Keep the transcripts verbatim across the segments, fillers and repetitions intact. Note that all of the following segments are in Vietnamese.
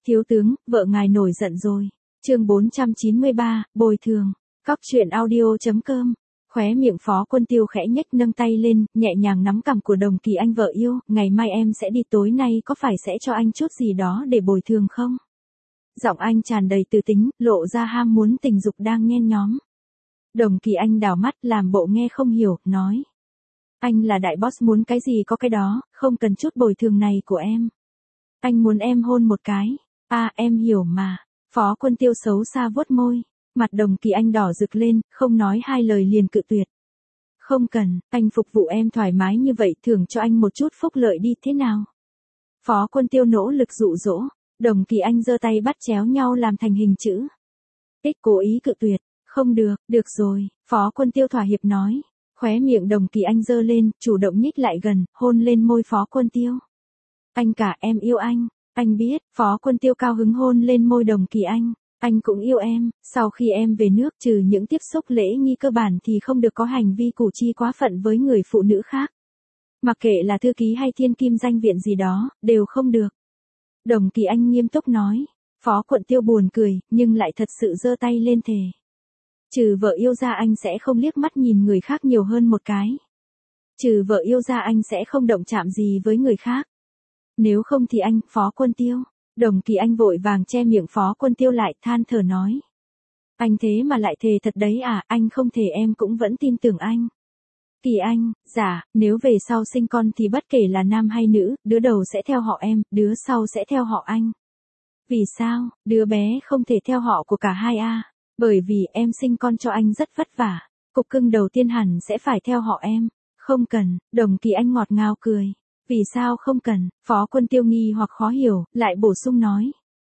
Thiếu tướng, vợ ngài nổi giận rồi. Chương bốn trăm chín mươi ba, bồi thường. Cóc truyện audio chấm com. Khóe miệng Phó Quân Tiêu khẽ nhếch, nâng tay lên, nhẹ nhàng nắm cằm của Đồng Kỳ Anh vợ yêu, ngày mai em sẽ đi, tối nay có phải sẽ cho anh chút gì đó để bồi thường không? Giọng anh tràn đầy từ tính, lộ ra ham muốn tình dục đang nhen nhóm. Đồng Kỳ Anh đảo mắt làm bộ nghe không hiểu, nói. Anh là đại boss, muốn cái gì có cái đó, không cần chút bồi thường này của em. Anh muốn em hôn một cái. À, em hiểu mà. Phó Quân Tiêu xấu xa vuốt môi. Mặt Đồng Kỳ Anh đỏ rực lên, không nói hai lời liền cự tuyệt. Không cần, anh phục vụ em thoải mái như vậy, thưởng cho anh một chút phúc lợi đi, thế nào? Phó Quân Tiêu nỗ lực dụ dỗ. Đồng Kỳ Anh giơ tay bắt chéo nhau làm thành hình chữ. Tích cố ý cự tuyệt. Không được, được rồi, Phó Quân Tiêu thỏa hiệp nói. Khóe miệng Đồng Kỳ Anh giơ lên, chủ động nhích lại gần, hôn lên môi Phó Quân Tiêu. Anh cả, em yêu anh. Anh biết. Phó Quân Tiêu cao hứng hôn lên môi Đồng Kỳ Anh. Anh cũng yêu em, sau khi em về nước trừ những tiếp xúc lễ nghi cơ bản thì không được có hành vi củ chi quá phận với người phụ nữ khác. Mặc kệ là thư ký hay thiên kim danh viện gì đó, đều không được. Đồng Kỳ Anh nghiêm túc nói. Phó Quân Tiêu buồn cười, nhưng lại thật sự giơ tay lên thề. Trừ vợ yêu ra anh sẽ không liếc mắt nhìn người khác nhiều hơn một cái. Trừ vợ yêu ra anh sẽ không động chạm gì với người khác. Nếu không thì anh, Phó Quân Tiêu. Đồng Kỳ Anh vội vàng che miệng Phó Quân Tiêu lại, than thở nói. Anh thế mà lại thề thật đấy à, anh không thề em cũng vẫn tin tưởng anh. Kỳ Anh, dạ, nếu về sau sinh con thì bất kể là nam hay nữ, đứa đầu sẽ theo họ em, đứa sau sẽ theo họ anh. Vì sao, đứa bé không thể theo họ của cả hai a? Bởi vì em sinh con cho anh rất vất vả. Cục cưng đầu tiên hẳn sẽ phải theo họ em. Không cần, Đồng Kỳ Anh ngọt ngào cười. Vì sao không cần? Phó Quân Tiêu nghi hoặc khó hiểu, lại bổ sung nói.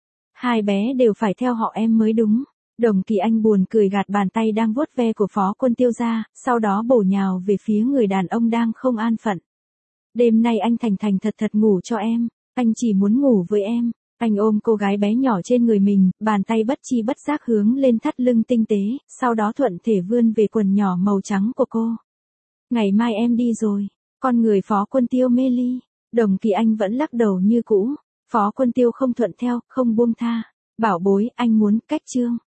Hai bé đều phải theo họ em mới đúng. Đồng Kỳ Anh buồn cười gạt bàn tay đang vuốt ve của Phó Quân Tiêu ra, sau đó bổ nhào về phía người đàn ông đang không an phận. Đêm nay anh thành thành thật thật ngủ cho em, anh chỉ muốn ngủ với em. Anh ôm cô gái bé nhỏ trên người mình, bàn tay bất chi bất giác hướng lên thắt lưng tinh tế, sau đó thuận thể vươn về quần nhỏ màu trắng của cô. Ngày mai em đi rồi. Con người Phó Quân Tiêu mê ly. Đồng Kỳ Anh vẫn lắc đầu như cũ. Phó Quân Tiêu không thuận theo, không buông tha. Bảo bối, anh muốn cách chương.